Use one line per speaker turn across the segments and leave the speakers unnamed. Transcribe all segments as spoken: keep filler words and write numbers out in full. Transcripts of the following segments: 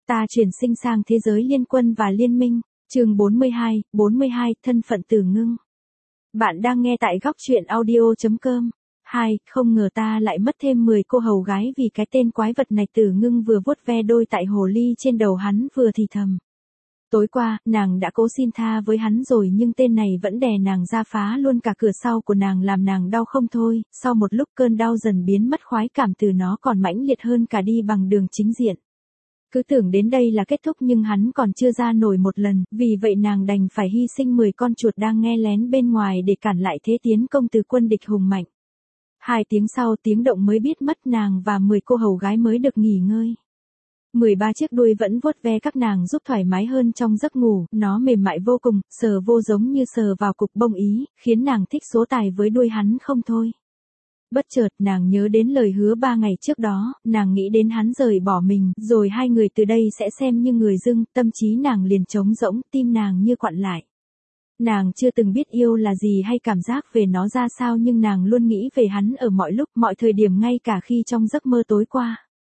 Ta chuyển sinh sang thế giới liên quân và liên minh. Chương bốn mươi hai, bốn mươi hai, thân phận Tử Ngưng. Bạn đang nghe tại góc truyện audio chấm com. Hai, không ngờ ta lại mất thêm mười cô hầu gái vì cái tên quái vật này. Tử Ngưng vừa vuốt ve đôi tại hồ ly trên đầu hắn vừa thì thầm. Tối qua, nàng đã cố xin tha với hắn rồi nhưng tên này vẫn đè nàng ra, phá luôn cả cửa sau của nàng làm nàng đau không thôi. Sau một lúc cơn đau dần biến mất, khoái cảm từ nó còn mãnh liệt hơn cả đi bằng đường chính diện. Cứ tưởng đến đây là kết thúc nhưng hắn còn chưa ra nổi một lần, vì vậy nàng đành phải hy sinh mười con chuột đang nghe lén bên ngoài để cản lại thế tiến công từ quân địch hùng mạnh. Hai tiếng sau tiếng động mới biết mất, nàng và mười cô hầu gái mới được nghỉ ngơi. mười ba chiếc đuôi vẫn vuốt ve các nàng giúp thoải mái hơn trong giấc ngủ, nó mềm mại vô cùng, sờ vô giống như sờ vào cục bông ý, khiến nàng thích số tài với đuôi hắn không thôi. Bất chợt nàng nhớ đến lời hứa ba ngày trước đó, nàng nghĩ đến hắn rời bỏ mình, rồi hai người từ đây sẽ xem như người dưng, tâm trí nàng liền trống rỗng, tim nàng như quặn lại. Nàng chưa từng biết yêu là gì hay cảm giác về nó ra sao nhưng nàng luôn nghĩ về hắn ở mọi lúc, mọi thời điểm, ngay cả khi trong giấc mơ tối qua.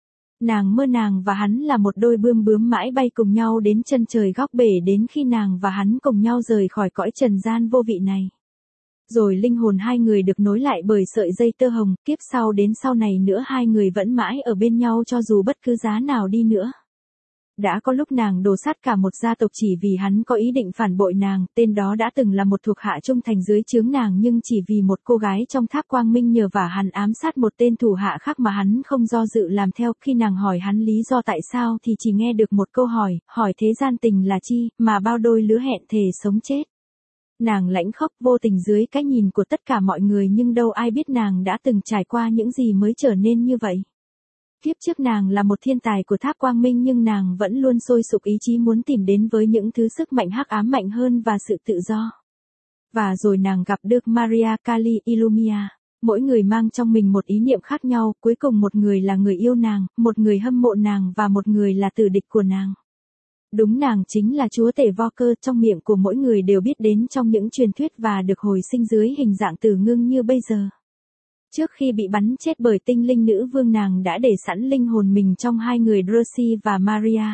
Nàng mơ nàng và hắn là một đôi bươm bướm mãi bay cùng nhau đến chân trời góc bể, đến khi nàng và hắn cùng nhau rời khỏi cõi trần gian vô vị này. Rồi linh hồn hai người được nối lại bởi sợi dây tơ hồng, kiếp sau đến sau này nữa hai người vẫn mãi ở bên nhau cho dù bất cứ giá nào đi nữa. Đã có lúc nàng đổ sát cả một gia tộc chỉ vì hắn có ý định phản bội nàng, tên đó đã từng là một thuộc hạ trung thành dưới trướng nàng nhưng chỉ vì một cô gái trong tháp quang minh nhờ vả hắn ám sát một tên thủ hạ khác mà hắn không do dự làm theo. Khi nàng hỏi hắn lý do tại sao thì chỉ nghe được một câu hỏi, hỏi thế gian tình là chi, mà bao đôi lứa hẹn thề sống chết. Nàng lãnh khóc vô tình dưới cái nhìn của tất cả mọi người nhưng đâu ai biết nàng đã từng trải qua những gì mới trở nên như vậy. Kiếp trước nàng là một thiên tài của tháp quang minh nhưng nàng vẫn luôn sôi sục ý chí muốn tìm đến với những thứ sức mạnh hắc ám mạnh hơn và sự tự do. Và rồi nàng gặp được Maria Kali Illumia. Mỗi người mang trong mình một ý niệm khác nhau, cuối cùng một người là người yêu nàng, một người hâm mộ nàng và một người là tử địch của nàng. Đúng, nàng chính là chúa tể Walker, trong miệng của mỗi người đều biết đến trong những truyền thuyết và được hồi sinh dưới hình dạng Tử Ngưng như bây giờ. Trước khi bị bắn chết bởi tinh linh nữ vương, nàng đã để sẵn linh hồn mình trong hai người Drusy và Maria.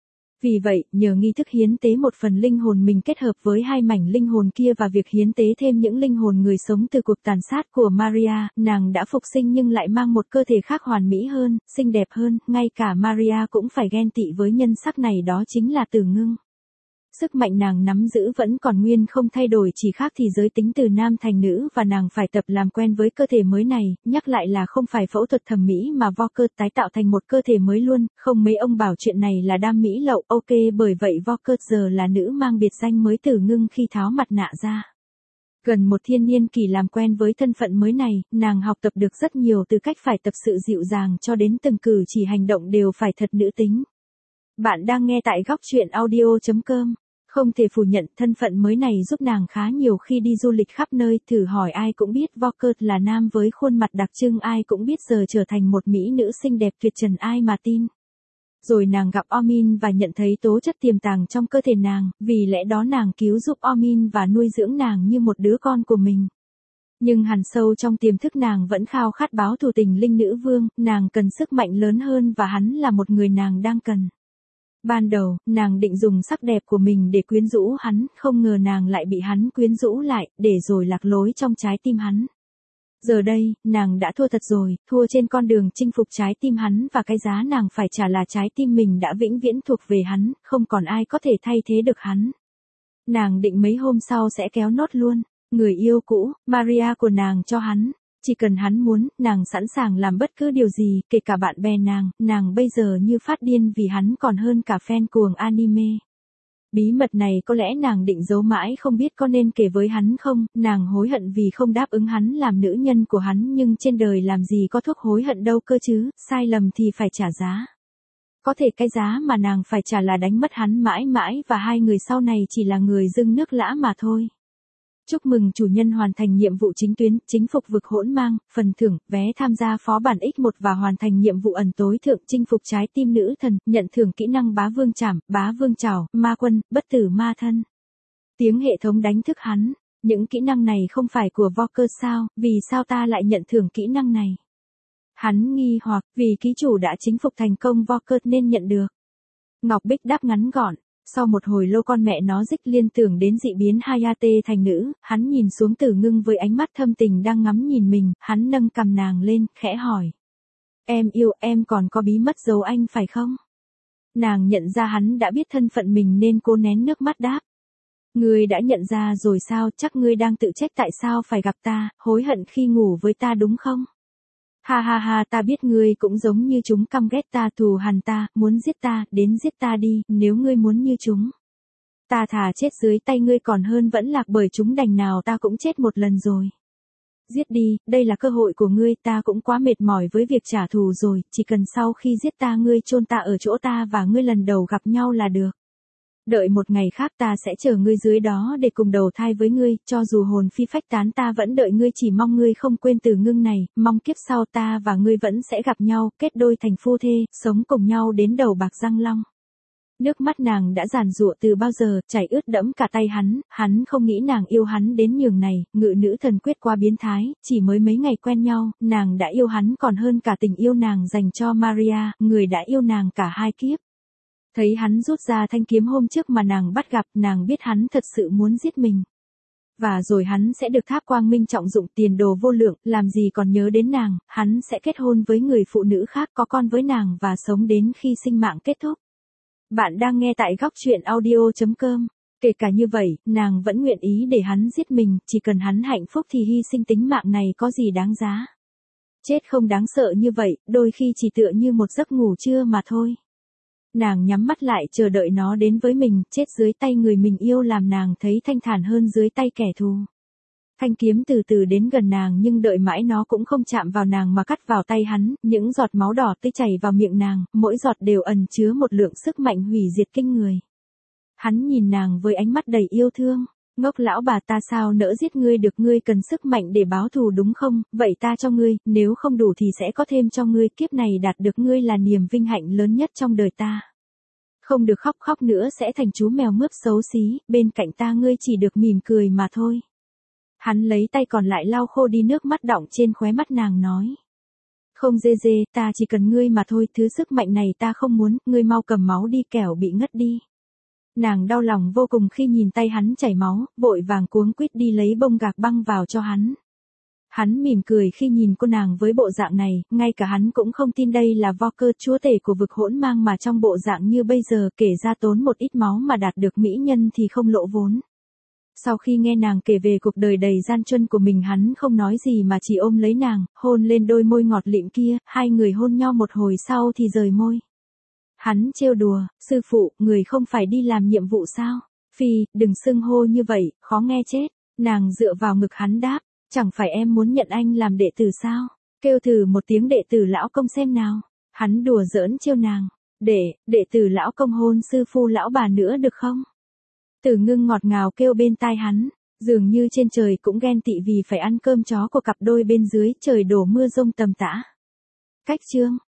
Vì vậy, nhờ nghi thức hiến tế một phần linh hồn mình kết hợp với hai mảnh linh hồn kia và việc hiến tế thêm những linh hồn người sống từ cuộc tàn sát của Maria, nàng đã phục sinh nhưng lại mang một cơ thể khác hoàn mỹ hơn, xinh đẹp hơn, ngay cả Maria cũng phải ghen tị với nhân sắc này, đó chính là Tử Ngưng. Sức mạnh nàng nắm giữ vẫn còn nguyên không thay đổi, chỉ khác thì giới tính từ nam thành nữ và nàng phải tập làm quen với cơ thể mới này, nhắc lại là không phải phẫu thuật thẩm mỹ mà Walker tái tạo thành một cơ thể mới luôn, không mấy ông bảo chuyện này là đam mỹ lậu, ok bởi vậy Walker giờ là nữ mang biệt danh mới Tử Ngưng khi tháo mặt nạ ra. Gần một thiên niên kỷ làm quen với thân phận mới này, nàng học tập được rất nhiều, từ cách phải tập sự dịu dàng cho đến từng cử chỉ hành động đều phải thật nữ tính. Bạn đang nghe tại góc truyện audio chấm com. Không thể phủ nhận thân phận mới này giúp nàng khá nhiều khi đi du lịch khắp nơi, thử hỏi ai cũng biết Walker là nam với khuôn mặt đặc trưng, ai cũng biết giờ trở thành một mỹ nữ xinh đẹp tuyệt trần, ai mà tin. Rồi nàng gặp Omin và nhận thấy tố chất tiềm tàng trong cơ thể nàng, vì lẽ đó nàng cứu giúp Omin và nuôi dưỡng nàng như một đứa con của mình. Nhưng hằn sâu trong tiềm thức nàng vẫn khao khát báo thù tình linh nữ vương, nàng cần sức mạnh lớn hơn và hắn là một người nàng đang cần. Ban đầu, nàng định dùng sắc đẹp của mình để quyến rũ hắn, không ngờ nàng lại bị hắn quyến rũ lại, để rồi lạc lối trong trái tim hắn. Giờ đây, nàng đã thua thật rồi, thua trên con đường chinh phục trái tim hắn và cái giá nàng phải trả là trái tim mình đã vĩnh viễn thuộc về hắn, không còn ai có thể thay thế được hắn. Nàng định mấy hôm sau sẽ kéo nốt luôn, người yêu cũ, Maria của nàng cho hắn. Chỉ cần hắn muốn, nàng sẵn sàng làm bất cứ điều gì, kể cả bạn bè nàng, nàng bây giờ như phát điên vì hắn còn hơn cả fan cuồng anime. Bí mật này có lẽ nàng định giấu mãi không biết có nên kể với hắn không, nàng hối hận vì không đáp ứng hắn làm nữ nhân của hắn nhưng trên đời làm gì có thuốc hối hận đâu cơ chứ, sai lầm thì phải trả giá. Có thể cái giá mà nàng phải trả là đánh mất hắn mãi mãi và hai người sau này chỉ là người dưng nước lã mà thôi. Chúc mừng chủ nhân hoàn thành nhiệm vụ chính tuyến, chính phục vực hỗn mang, phần thưởng, vé tham gia phó bản ích một và hoàn thành nhiệm vụ ẩn tối thượng, chinh phục trái tim nữ thần, nhận thưởng kỹ năng bá vương trảm, bá vương trảo, ma quân, bất tử ma thân. Tiếng hệ thống đánh thức hắn, những kỹ năng này không phải của Walker sao, vì sao ta lại nhận thưởng kỹ năng này? Hắn nghi hoặc, vì ký chủ đã chính phục thành công Walker nên nhận được. Ngọc Bích đáp ngắn gọn. Sau một hồi lâu con mẹ nó Dích liên tưởng đến dị biến Hayate thành nữ, hắn nhìn xuống Tử Ngưng với ánh mắt thâm tình đang ngắm nhìn mình, hắn nâng cằm nàng lên, khẽ hỏi. Em yêu, em còn có bí mật giấu anh phải không? Nàng nhận ra hắn đã biết thân phận mình nên cố nén nước mắt đáp. Ngươi đã nhận ra rồi sao, chắc ngươi đang tự trách tại sao phải gặp ta, hối hận khi ngủ với ta đúng không? Ha ha ha, ta biết ngươi cũng giống như chúng căm ghét ta, thù hằn ta, muốn giết ta, đến giết ta đi, nếu ngươi muốn như chúng. Ta thà chết dưới tay ngươi còn hơn vẫn lạc bởi chúng, đành nào ta cũng chết một lần rồi. Giết đi, đây là cơ hội của ngươi, ta cũng quá mệt mỏi với việc trả thù rồi, chỉ cần sau khi giết ta ngươi chôn ta ở chỗ ta và ngươi lần đầu gặp nhau là được. Đợi một ngày khác ta sẽ chờ ngươi dưới đó để cùng đầu thai với ngươi, cho dù hồn phi phách tán ta vẫn đợi ngươi, chỉ mong ngươi không quên Tử Ngưng này, mong kiếp sau ta và ngươi vẫn sẽ gặp nhau, kết đôi thành phu thê, sống cùng nhau đến đầu bạc răng long. Nước mắt nàng đã giàn giụa từ bao giờ, chảy ướt đẫm cả tay hắn, hắn không nghĩ nàng yêu hắn đến nhường này, ngự nữ thần quyết quá biến thái, chỉ mới mấy ngày quen nhau, nàng đã yêu hắn còn hơn cả tình yêu nàng dành cho Maria, người đã yêu nàng cả hai kiếp. Thấy hắn rút ra thanh kiếm hôm trước mà nàng bắt gặp, nàng biết hắn thật sự muốn giết mình. Và rồi hắn sẽ được tháp quang minh trọng dụng, tiền đồ vô lượng, làm gì còn nhớ đến nàng, hắn sẽ kết hôn với người phụ nữ khác, có con với nàng và sống đến khi sinh mạng kết thúc. Bạn đang nghe tại góc truyện audio chấm com. Kể cả như vậy, nàng vẫn nguyện ý để hắn giết mình, chỉ cần hắn hạnh phúc thì hy sinh tính mạng này có gì đáng giá. Chết không đáng sợ như vậy, đôi khi chỉ tựa như một giấc ngủ trưa mà thôi. Nàng nhắm mắt lại chờ đợi nó đến với mình, chết dưới tay người mình yêu làm nàng thấy thanh thản hơn dưới tay kẻ thù. Thanh kiếm từ từ đến gần nàng nhưng đợi mãi nó cũng không chạm vào nàng mà cắt vào tay hắn, những giọt máu đỏ tươi chảy vào miệng nàng, mỗi giọt đều ẩn chứa một lượng sức mạnh hủy diệt kinh người. Hắn nhìn nàng với ánh mắt đầy yêu thương, ngốc lão bà, ta sao nỡ giết ngươi được, ngươi cần sức mạnh để báo thù đúng không, vậy ta cho ngươi, nếu không đủ thì sẽ có thêm cho ngươi, kiếp này đạt được ngươi là niềm vinh hạnh lớn nhất trong đời ta. Không được khóc khóc nữa sẽ thành chú mèo mướp xấu xí, bên cạnh ta ngươi chỉ được mỉm cười mà thôi. Hắn lấy tay còn lại lau khô đi nước mắt đọng trên khóe mắt nàng nói. Không dê dê, ta chỉ cần ngươi mà thôi, thứ sức mạnh này ta không muốn, ngươi mau cầm máu đi kẻo bị ngất đi. Nàng đau lòng vô cùng khi nhìn tay hắn chảy máu, vội vàng cuống quýt đi lấy bông gạc băng vào cho hắn. Hắn mỉm cười khi nhìn cô nàng với bộ dạng này, ngay cả hắn cũng không tin đây là Voker, chúa tể của vực hỗn mang, mà trong bộ dạng như bây giờ kể ra tốn một ít máu mà đạt được mỹ nhân thì không lỗ vốn. Sau khi nghe nàng kể về cuộc đời đầy gian truân của mình, hắn không nói gì mà chỉ ôm lấy nàng, hôn lên đôi môi ngọt lịm kia, hai người hôn nhau một hồi sau thì rời môi. Hắn trêu đùa, sư phụ, người không phải đi làm nhiệm vụ sao? Phi, đừng xưng hô như vậy, khó nghe chết. Nàng dựa vào ngực hắn đáp, chẳng phải em muốn nhận anh làm đệ tử sao? Kêu thử một tiếng đệ tử lão công xem nào. Hắn đùa giỡn trêu nàng, để, đệ tử lão công hôn sư phu lão bà nữa được không? Tử Ngưng ngọt ngào kêu bên tai hắn, dường như trên trời cũng ghen tị vì phải ăn cơm chó của cặp đôi bên dưới, trời đổ mưa rông tầm tã. Cách chương